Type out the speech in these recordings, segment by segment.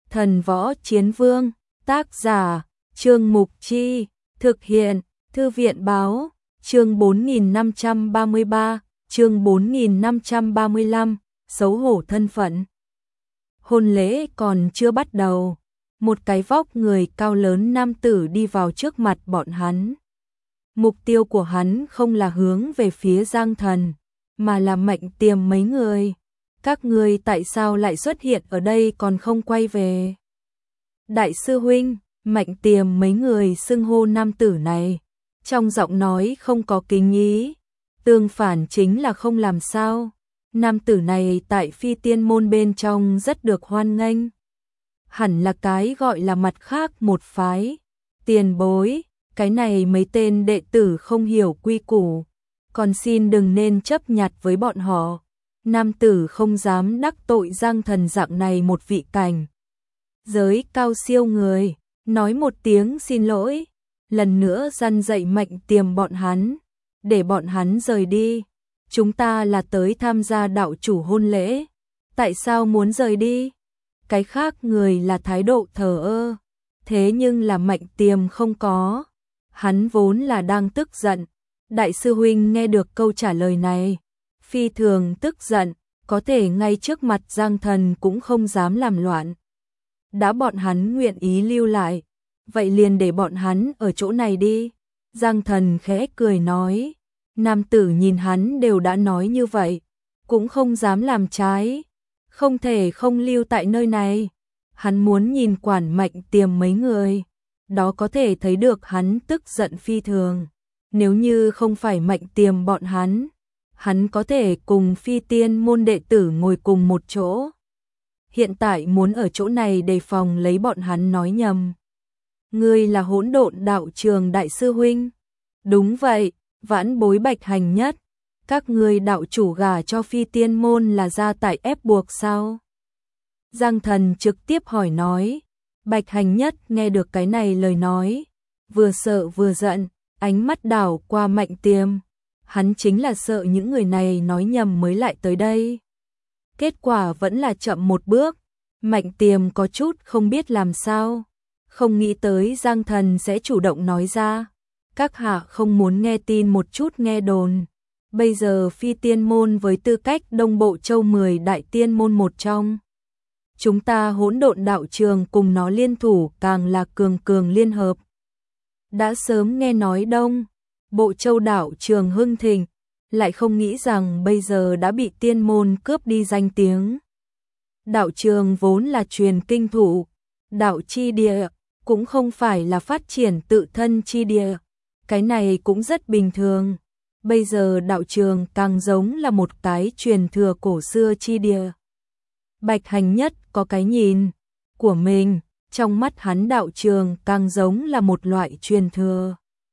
Thần Võ Chiến Vương, tác giả, Trương Mục Chi, thực hiện, Thư viện Báo, chương 4533, chương 4535, xấu hổ thân phận. Hôn lễ còn chưa bắt đầu, một cái vóc người cao lớn nam tử đi vào trước mặt bọn hắn. Mục tiêu của hắn không là hướng về phía Giang Thần, mà là Mạnh Tiềm mấy người. Các ngươi tại sao lại xuất hiện ở đây còn không quay về? Đại sư huynh, Mạnh Tiềm mấy người xưng hô nam tử này, trong giọng nói không có kính ý, tương phản chính là không làm sao. Nam tử này tại Phi Tiên môn bên trong rất được hoan nghênh. Hẳn là cái gọi là mặt khác một phái. Tiền bối, cái này mấy tên đệ tử không hiểu quy củ, còn xin đừng nên chấp nhặt với bọn họ. Nam tử không dám đắc tội Giang Thần dạng này một vị cảnh giới cao siêu người, nói một tiếng xin lỗi, lần nữa răn dạy Mạnh Tiềm bọn hắn, để bọn hắn rời đi. Chúng ta là tới tham gia đạo chủ hôn lễ, tại sao muốn rời đi? Cái khác người là thái độ thờ ơ, thế nhưng là Mạnh Tiềm không có, hắn vốn là đang tức giận. Đại sư huynh nghe được câu trả lời này, phi thường tức giận, có thể ngay trước mặt Giang Thần cũng không dám làm loạn. Đã bọn hắn nguyện ý lưu lại, vậy liền để bọn hắn ở chỗ này đi. Giang Thần khẽ cười nói, nam tử nhìn hắn đều đã nói như vậy, cũng không dám làm trái, không thể không lưu tại nơi này. Hắn muốn nhìn quản Mạnh Tiềm mấy người, đó có thể thấy được hắn tức giận phi thường. Nếu như không phải Mạnh Tiềm bọn hắn có thể cùng Phi Tiên môn đệ tử ngồi cùng một chỗ. Hiện tại muốn ở chỗ này đề phòng lấy bọn hắn nói nhầm. Ngươi là Hỗn Độn đạo trường đại sư huynh? Đúng vậy, vãn bối Bạch Hành Nhất. Các ngươi đạo chủ gả cho Phi Tiên môn là gia tại ép buộc sao? Giang Thần trực tiếp hỏi nói. Bạch Hành Nhất nghe được cái này lời nói, vừa sợ vừa giận, ánh mắt đảo qua Mạnh Tiềm. Hắn chính là sợ những người này nói nhầm mới lại tới đây. Kết quả vẫn là chậm một bước. Mạnh Tiềm có chút không biết làm sao, không nghĩ tới Giang Thần sẽ chủ động nói ra. Các hạ không muốn nghe tin một chút nghe đồn. Bây giờ Phi Tiên môn với tư cách Đông Bộ Châu 10 đại tiên môn một trong, chúng ta Hỗn Độn đạo trường cùng nó liên thủ càng là cường cường liên hợp. Đã sớm nghe nói Đông Bộ Châu đạo trường hưng thịnh, lại không nghĩ rằng bây giờ đã bị tiên môn cướp đi danh tiếng. Đạo trường vốn là truyền kinh thủ, đạo chi địa, cũng không phải là phát triển tự thân chi địa. Cái này cũng rất bình thường. Bây giờ đạo trường càng giống là một cái truyền thừa cổ xưa chi địa. Bạch Hành Nhất có cái nhìn của mình, trong mắt hắn đạo trường càng giống là một loại truyền thừa.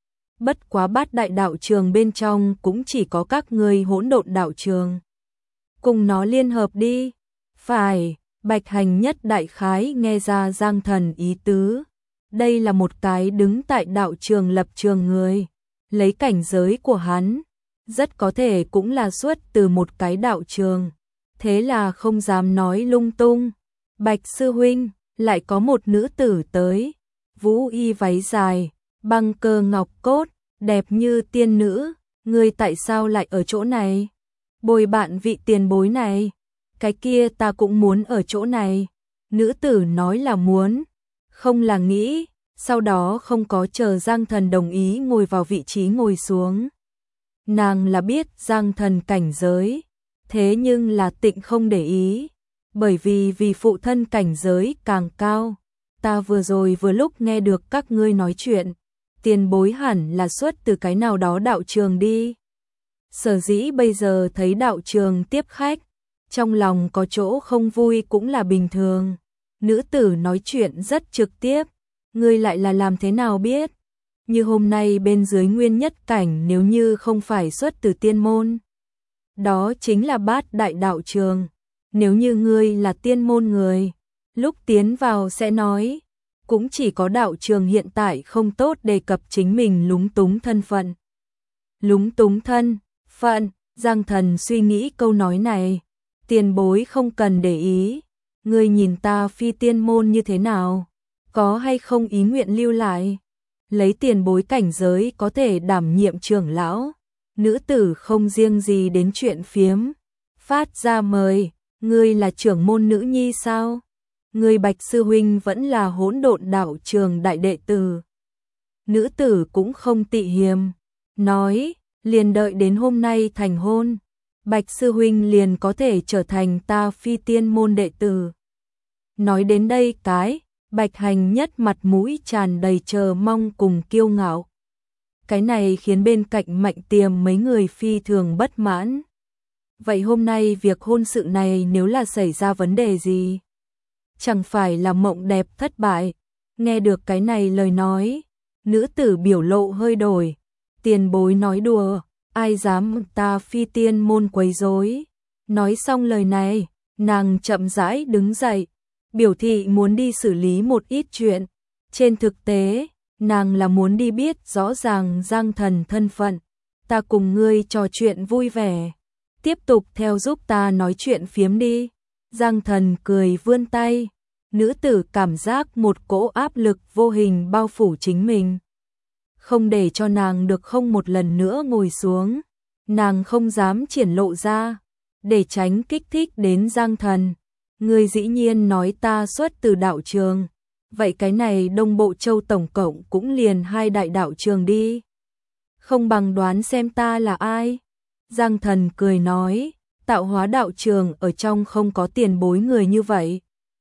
Bất quá bát đại đạo trường bên trong cũng chỉ có các ngươi Hỗn Độn đạo trường. Cùng nó liên hợp đi. Phải, Bạch Hành Nhất đại khái nghe ra Giang Thần ý tứ. Đây là một cái đứng tại đạo trường lập trường người. Lấy cảnh giới của hắn, rất có thể cũng là xuất từ một cái đạo trường. Thế là không dám nói lung tung. Bạch sư huynh, lại có một nữ tử tới. Vũ y váy dài, băng cơ ngọc cốt, đẹp như tiên nữ. Ngươi tại sao lại ở chỗ này? Bồi bạn vị tiền bối này. Cái kia ta cũng muốn ở chỗ này. Nữ tử nói là muốn, không là nghĩ. Sau đó không có chờ Giang Thần đồng ý ngồi vào vị trí ngồi xuống. Nàng là biết Giang Thần cảnh giới, thế nhưng là tịnh không để ý, bởi vì phụ thân cảnh giới càng cao. Ta vừa rồi vừa lúc nghe được các ngươi nói chuyện, tiền bối hẳn là xuất từ cái nào đó đạo trường đi. Sở dĩ bây giờ thấy đạo trường tiếp khách, trong lòng có chỗ không vui cũng là bình thường. Nữ tử nói chuyện rất trực tiếp. Ngươi lại là làm thế nào biết? Như hôm nay bên dưới nguyên nhất cảnh nếu như không phải xuất từ tiên môn, đó chính là bát đại đạo trường. Nếu như ngươi là tiên môn người, lúc tiến vào sẽ nói, cũng chỉ có đạo trường hiện tại không tốt đề cập chính mình lúng túng thân phận. Lúng túng thân phận, Giang Thần suy nghĩ câu nói này, tiền bối không cần để ý. ngươi nhìn ta Phi Tiên môn như thế nào? Có hay không ý nguyện lưu lại? Lấy tiền bối cảnh giới có thể đảm nhiệm trưởng lão. Nữ tử không riêng gì đến chuyện phiếm. Phát ra mời, ngươi là trưởng môn nữ nhi sao? Ngươi Bạch sư huynh vẫn là Hỗn Độn đạo trường đại đệ tử. Nữ tử cũng không tị hiềm, nói, liền đợi đến hôm nay thành hôn, Bạch sư huynh liền có thể trở thành ta Phi Tiên môn đệ tử. Nói đến đây Bạch Hành Nhất mặt mũi tràn đầy chờ mong cùng kiêu ngạo. Cái này khiến bên cạnh Mạnh Tiềm mấy người phi thường bất mãn. Vậy hôm nay việc hôn sự này nếu là xảy ra vấn đề gì? Chẳng phải là mộng đẹp thất bại? Nghe được cái này lời nói, nữ tử biểu lộ hơi đổi. Tiền bối nói đùa, ai dám ta Phi Tiên môn quấy rối. Nói xong lời này, nàng chậm rãi đứng dậy, biểu thị muốn đi xử lý một ít chuyện. Trên thực tế, nàng là muốn đi biết rõ ràng Giang Thần thân phận. Ta cùng ngươi trò chuyện vui vẻ, tiếp tục theo giúp ta nói chuyện phiếm đi. Giang Thần cười vươn tay, nữ tử cảm giác một cỗ áp lực vô hình bao phủ chính mình. Không để cho nàng được không một lần nữa ngồi xuống, nàng không dám triển lộ ra, để tránh kích thích đến Giang Thần. Ngươi dĩ nhiên nói ta xuất từ đạo trường, vậy cái này Đông Bộ Châu tổng cộng cũng liền 2 đại đạo trường đi. Không bằng đoán xem ta là ai? Giang Thần cười nói, tạo hóa đạo trường ở trong không có tiền bối người như vậy.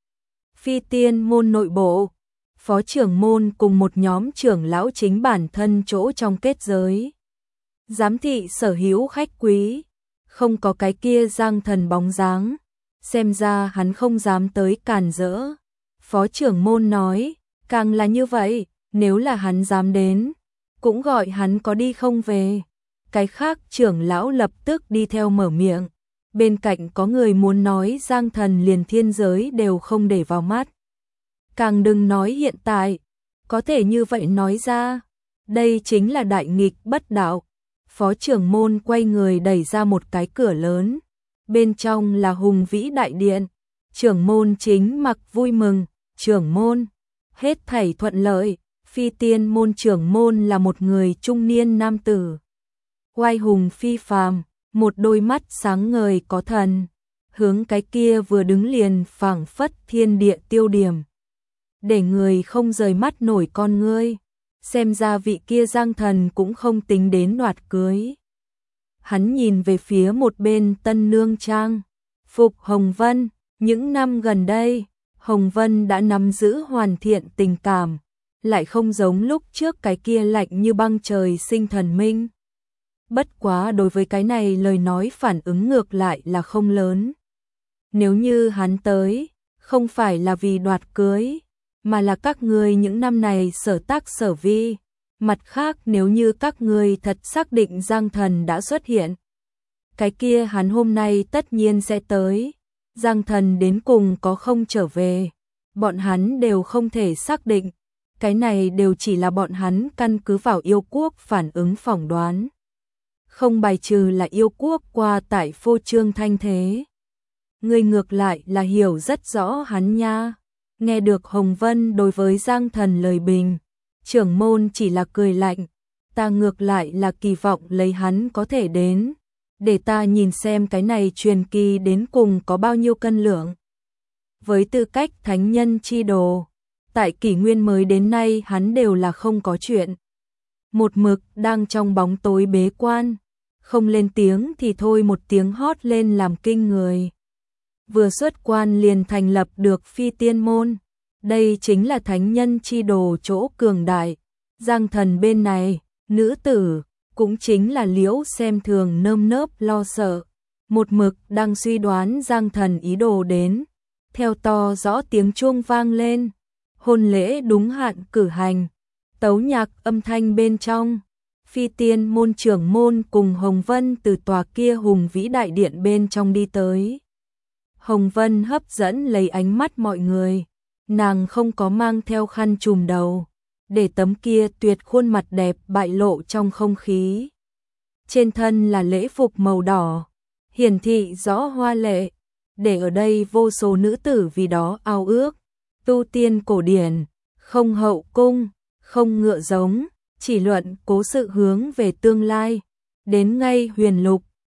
Phi Tiên môn nội bộ, phó trưởng môn cùng một nhóm trưởng lão chính bản thân chỗ trong kết giới. Giám thị sở hữu khách quý, không có cái kia Giang Thần bóng dáng, xem ra hắn không dám tới cản rỡ. Phó trưởng môn nói, càng là như vậy, nếu là hắn dám đến, cũng gọi hắn có đi không về. Cái khác trưởng lão lập tức đi theo mở miệng, bên cạnh có người muốn nói Giang Thần liền thiên giới đều không để vào mắt. Càng đừng nói hiện tại, có thể như vậy nói ra, đây chính là đại nghịch bất đạo. Phó trưởng môn quay người đẩy ra một cái cửa lớn, bên trong là hùng vĩ đại điện. Trưởng môn chính mặc vui mừng, trưởng môn, hết thảy thuận lợi. Phi Tiên môn trưởng môn là một người trung niên nam tử, oai hùng phi phàm, một đôi mắt sáng ngời có thần, hướng cái kia vừa đứng liền phảng phất thiên địa tiêu điểm, để người không rời mắt nổi con ngươi. Xem ra vị kia Giang Thần cũng không tính đến đoạt cưới. Hắn nhìn về phía một bên tân nương trang, phục Hồng Vân. Những năm gần đây, Hồng Vân đã nắm giữ hoàn thiện tình cảm, lại không giống lúc trước cái kia lạnh như băng trời sinh thần minh. Bất quá đối với cái này lời nói phản ứng ngược lại là không lớn. Nếu như hắn tới, không phải là vì đoạt cưới, mà là các ngươi những năm này sở tác sở vi. Mặt khác nếu như các ngươi thật xác định Giang Thần đã xuất hiện, cái kia hắn hôm nay tất nhiên sẽ tới. Giang Thần đến cùng có không trở về, bọn hắn đều không thể xác định. Cái này đều chỉ là bọn hắn căn cứ vào yêu quốc phản ứng phỏng đoán. Không bài trừ là yêu quốc qua tại phô trương thanh thế. Người ngược lại là hiểu rất rõ hắn nha. Nghe được Hồng Vân đối với Giang Thần lời bình, trưởng môn chỉ là cười lạnh. Ta ngược lại là kỳ vọng lấy hắn có thể đến, để ta nhìn xem cái này truyền kỳ đến cùng có bao nhiêu cân lượng. Với tư cách thánh nhân chi đồ, tại kỷ nguyên mới đến nay hắn đều là không có chuyện. Một mực đang trong bóng tối bế quan, không lên tiếng thì thôi một tiếng hót lên làm kinh người. Vừa xuất quan liền thành lập được Phi Tiên môn, đây chính là thánh nhân chi đồ chỗ cường đại. Giang Thần bên này, nữ tử, cũng chính là Liễu xem thường nơm nớp lo sợ, một mực đang suy đoán Giang Thần ý đồ đến. Theo to rõ tiếng chuông vang lên, hôn lễ đúng hạn cử hành, tấu nhạc âm thanh bên trong, Phi Tiên môn trưởng môn cùng Hồng Vân từ tòa kia hùng vĩ đại điện bên trong đi tới. Hồng Vân hấp dẫn lấy ánh mắt mọi người, nàng không có mang theo khăn trùm đầu, để tấm kia tuyệt khuôn mặt đẹp bại lộ trong không khí. Trên thân là lễ phục màu đỏ, hiển thị rõ hoa lệ, để ở đây vô số nữ tử vì đó ao ước. Tu tiên cổ điển, không hậu cung, không ngựa giống, chỉ luận cố sự hướng về tương lai. Đến ngay huyền lục,